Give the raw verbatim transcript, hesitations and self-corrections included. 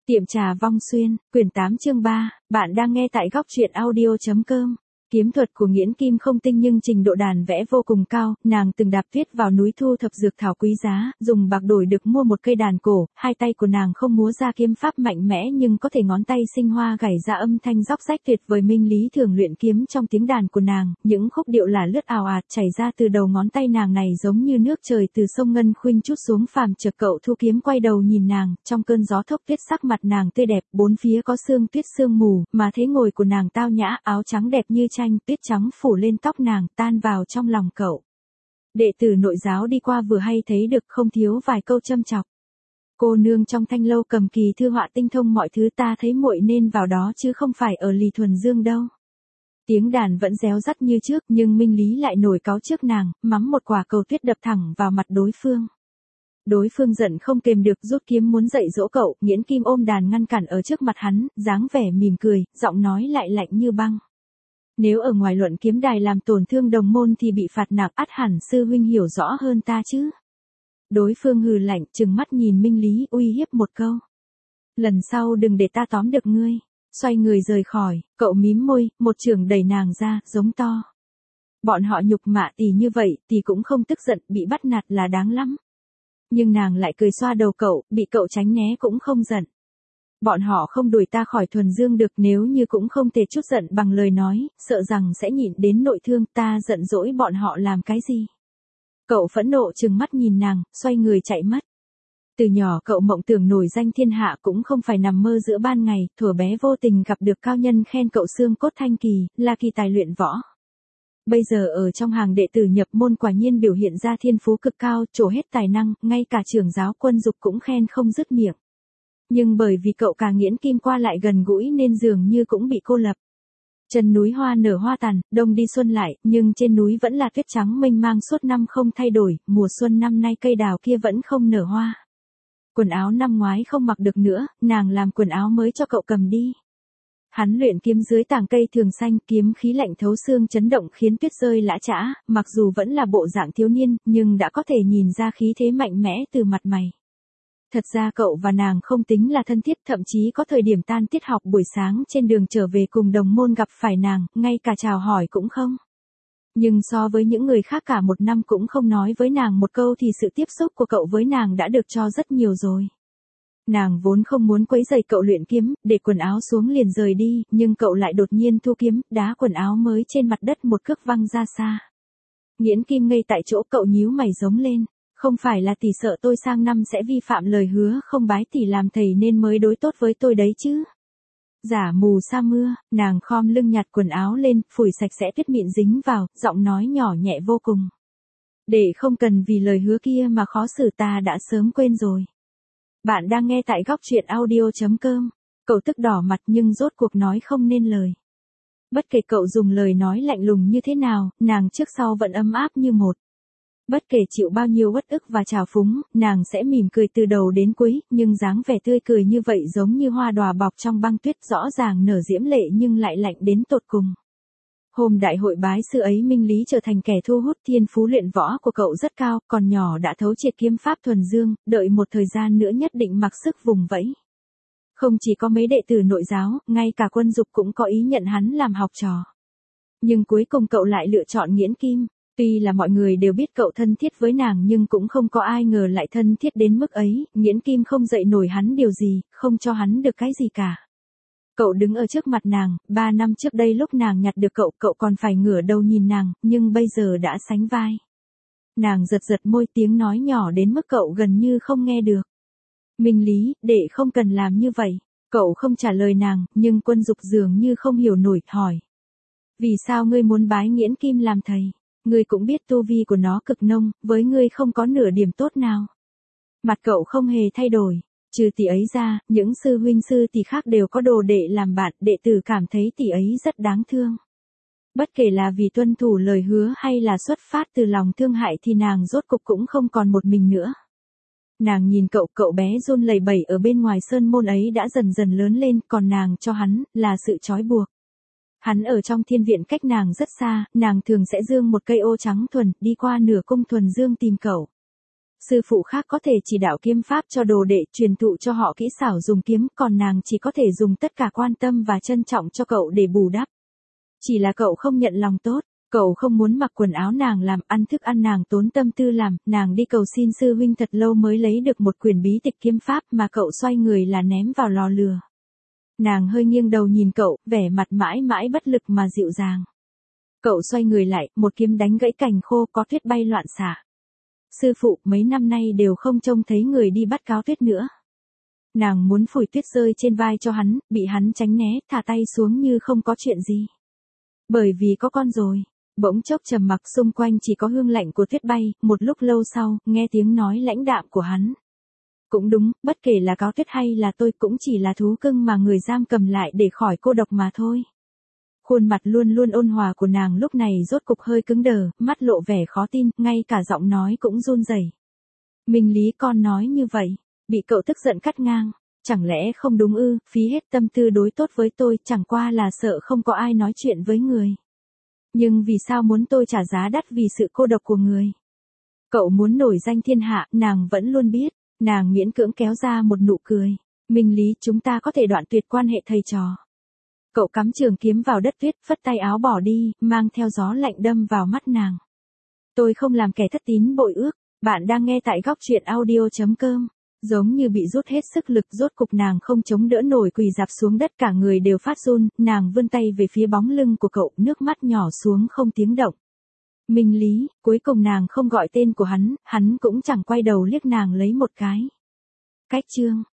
Tiệm trà Vong Xuyên, quyển tám chương ba, bạn đang nghe tại góc truyện audio.com. Kiếm thuật của Nghiễn Kim không tinh nhưng trình độ đàn vẽ vô cùng cao, nàng từng đạp tuyết vào núi thu thập dược thảo quý giá, dùng bạc đổi được mua một cây đàn cổ, hai tay của nàng không múa ra kiếm pháp mạnh mẽ nhưng có thể ngón tay sinh hoa gảy ra âm thanh róc rách tuyệt vời. Minh Lý thường luyện kiếm trong tiếng đàn của nàng, những khúc điệu là lướt ào ạt chảy ra từ đầu ngón tay nàng này giống như nước trời từ sông ngân khuynh chút xuống phàm. Chợt Cậu Thu Kiếm quay đầu nhìn nàng, trong cơn gió thốc tuyết sắc mặt nàng tươi đẹp, bốn phía có sương tuyết sương mù, mà thế ngồi của nàng tao nhã, áo trắng đẹp như tranh, tuyết trắng phủ lên tóc nàng, tan vào trong lòng cậu. Đệ tử nội giáo đi qua vừa hay thấy được, không thiếu vài câu châm chọc. Cô nương trong thanh lâu cầm kỳ thư họa tinh thông mọi thứ, ta thấy muội nên vào đó chứ không phải ở Lì Thuần Dương đâu. Tiếng đàn vẫn réo rắt như trước nhưng Minh Lý lại nổi cáu trước nàng, mắm một quả cầu tuyết đập thẳng vào mặt đối phương. Đối phương giận không kềm được, rút kiếm muốn dạy dỗ cậu. Nghiễn Kim ôm đàn ngăn cản ở trước mặt hắn, dáng vẻ mỉm cười, giọng nói lại lạnh như băng. Nếu ở ngoài luận kiếm đài làm tổn thương đồng môn thì bị phạt nặng, ắt hẳn sư huynh hiểu rõ hơn ta chứ. Đối phương hừ lạnh, trừng mắt nhìn Minh Lý, uy hiếp một câu. Lần sau đừng để ta tóm được ngươi. Xoay người rời khỏi, cậu mím môi, một chưởng đẩy nàng ra, giống to. Bọn họ nhục mạ tỷ như vậy, tỷ cũng không tức giận, bị bắt nạt là đáng lắm. Nhưng nàng lại cười xoa đầu cậu, bị cậu tránh né cũng không giận. Bọn họ không đuổi ta khỏi Thuần Dương được, nếu như cũng không thể chút giận bằng lời nói, sợ rằng sẽ nhịn đến nội thương, ta giận dỗi bọn họ làm cái gì. Cậu phẫn nộ trừng mắt nhìn nàng, xoay người chạy mất. Từ nhỏ cậu mộng tưởng nổi danh thiên hạ cũng không phải nằm mơ giữa ban ngày, thuở bé vô tình gặp được cao nhân khen cậu xương cốt thanh kỳ, là kỳ tài luyện võ. Bây giờ ở trong hàng đệ tử nhập môn quả nhiên biểu hiện ra thiên phú cực cao, trổ hết tài năng, ngay cả trưởng giáo Quân Dục cũng khen không dứt miệng. Nhưng bởi vì cậu cả Nghiễn Kim qua lại gần gũi nên dường như cũng bị cô lập. Chân núi hoa nở hoa tàn, đông đi xuân lại, nhưng trên núi vẫn là tuyết trắng mênh mang suốt năm không thay đổi, mùa xuân năm nay cây đào kia vẫn không nở hoa. Quần áo năm ngoái không mặc được nữa, nàng làm quần áo mới cho cậu cầm đi. Hắn luyện kiếm dưới tàng cây thường xanh, kiếm khí lạnh thấu xương chấn động khiến tuyết rơi lã chã, mặc dù vẫn là bộ dạng thiếu niên, nhưng đã có thể nhìn ra khí thế mạnh mẽ từ mặt mày. Thật ra cậu và nàng không tính là thân thiết, thậm chí có thời điểm tan tiết học buổi sáng trên đường trở về cùng đồng môn gặp phải nàng, ngay cả chào hỏi cũng không. Nhưng so với những người khác cả một năm cũng không nói với nàng một câu thì sự tiếp xúc của cậu với nàng đã được cho rất nhiều rồi. Nàng vốn không muốn quấy rầy cậu luyện kiếm, để quần áo xuống liền rời đi, nhưng cậu lại đột nhiên thu kiếm, đá quần áo mới trên mặt đất một cước văng ra xa. Nghiễn Kim ngây tại chỗ, cậu nhíu mày giống lên. Không phải là tỷ sợ tôi sang năm sẽ vi phạm lời hứa không bái tỷ làm thầy nên mới đối tốt với tôi đấy chứ. Giả mù sa mưa, nàng khom lưng nhặt quần áo lên, phủi sạch sẽ tuyết mịn dính vào, giọng nói nhỏ nhẹ vô cùng. Để không cần vì lời hứa kia mà khó xử ta đã sớm quên rồi. Bạn đang nghe tại góc truyện audio.com. Cậu tức đỏ mặt nhưng rốt cuộc nói không nên lời. Bất kể cậu dùng lời nói lạnh lùng như thế nào, nàng trước sau vẫn ấm áp như một. Bất kể chịu bao nhiêu uất ức và trào phúng, nàng sẽ mỉm cười từ đầu đến cuối, nhưng dáng vẻ tươi cười như vậy giống như hoa đóa bọc trong băng tuyết, rõ ràng nở diễm lệ nhưng lại lạnh đến tột cùng. Hôm đại hội bái sư ấy Minh Lý trở thành kẻ thu hút, thiên phú luyện võ của cậu rất cao, còn nhỏ đã thấu triệt kiếm pháp Thuần Dương, đợi một thời gian nữa nhất định mặc sức vùng vẫy. Không chỉ có mấy đệ tử nội giáo, ngay cả Quân Dục cũng có ý nhận hắn làm học trò. Nhưng cuối cùng cậu lại lựa chọn Nghiễn Kim. Tuy là mọi người đều biết cậu thân thiết với nàng nhưng cũng không có ai ngờ lại thân thiết đến mức ấy, Nghiễn Kim không dạy nổi hắn điều gì, không cho hắn được cái gì cả. Cậu đứng ở trước mặt nàng, ba năm trước đây lúc nàng nhặt được cậu, cậu còn phải ngửa đầu nhìn nàng, nhưng bây giờ đã sánh vai. Nàng giật giật môi, tiếng nói nhỏ đến mức cậu gần như không nghe được. Minh Lý, đệ không cần làm như vậy. Cậu không trả lời nàng, nhưng Quân Dục dường như không hiểu nổi, hỏi. Vì sao ngươi muốn bái Nghiễn Kim làm thầy? Ngươi cũng biết tu vi của nó cực nông, với ngươi không có nửa điểm tốt nào. Mặt cậu không hề thay đổi, trừ tỷ ấy ra, những sư huynh sư tỷ khác đều có đồ đệ làm bạn, đệ tử cảm thấy tỷ ấy rất đáng thương. Bất kể là vì tuân thủ lời hứa hay là xuất phát từ lòng thương hại thì nàng rốt cục cũng không còn một mình nữa. Nàng nhìn cậu, cậu bé run lẩy bẩy ở bên ngoài sơn môn ấy đã dần dần lớn lên, còn nàng cho hắn, là sự trói buộc. Hắn ở trong thiên viện cách nàng rất xa, nàng thường sẽ dương một cây ô trắng thuần, đi qua nửa cung Thuần Dương tìm cậu. Sư phụ khác có thể chỉ đạo kiếm pháp cho đồ đệ, truyền thụ cho họ kỹ xảo dùng kiếm, còn nàng chỉ có thể dùng tất cả quan tâm và trân trọng cho cậu để bù đắp. Chỉ là cậu không nhận lòng tốt, cậu không muốn mặc quần áo nàng làm, ăn thức ăn nàng tốn tâm tư làm, nàng đi cầu xin sư huynh thật lâu mới lấy được một quyển bí tịch kiếm pháp mà cậu xoay người là ném vào lò lửa. Nàng hơi nghiêng đầu nhìn cậu, vẻ mặt mãi mãi bất lực mà dịu dàng. Cậu xoay người lại, một kiếm đánh gãy cành khô, có tuyết bay loạn xạ. Sư phụ, mấy năm nay đều không trông thấy người đi bắt cáo tuyết nữa. Nàng muốn phủi tuyết rơi trên vai cho hắn, bị hắn tránh né, thả tay xuống như không có chuyện gì. Bởi vì có con rồi. Bỗng chốc trầm mặc, xung quanh chỉ có hương lạnh của tuyết bay, một lúc lâu sau, nghe tiếng nói lãnh đạm của hắn. Cũng đúng, bất kể là cáo tuyết hay là tôi cũng chỉ là thú cưng mà người giam cầm lại để khỏi cô độc mà thôi. Khuôn mặt luôn luôn ôn hòa của nàng lúc này rốt cục hơi cứng đờ, mắt lộ vẻ khó tin, ngay cả giọng nói cũng run rẩy. Minh Lý, con nói như vậy, bị cậu tức giận cắt ngang. Chẳng lẽ không đúng ư, phí hết tâm tư đối tốt với tôi, chẳng qua là sợ không có ai nói chuyện với người. Nhưng vì sao muốn tôi trả giá đắt vì sự cô độc của người? Cậu muốn nổi danh thiên hạ, nàng vẫn luôn biết. Nàng miễn cưỡng kéo ra một nụ cười. Minh Lý, chúng ta có thể đoạn tuyệt quan hệ thầy trò. Cậu cắm trường kiếm vào đất tuyết, phất tay áo bỏ đi, mang theo gió lạnh đâm vào mắt nàng. Tôi không làm kẻ thất tín bội ước. Bạn đang nghe tại góc truyện audio chấm com. Giống như bị rút hết sức lực, rốt cục nàng không chống đỡ nổi, quỳ rạp xuống đất, cả người đều phát run, nàng vươn tay về phía bóng lưng của cậu, nước mắt nhỏ xuống không tiếng động. Minh Lý, cuối cùng nàng không gọi tên của hắn, hắn cũng chẳng quay đầu liếc nàng lấy một cái. Cách chương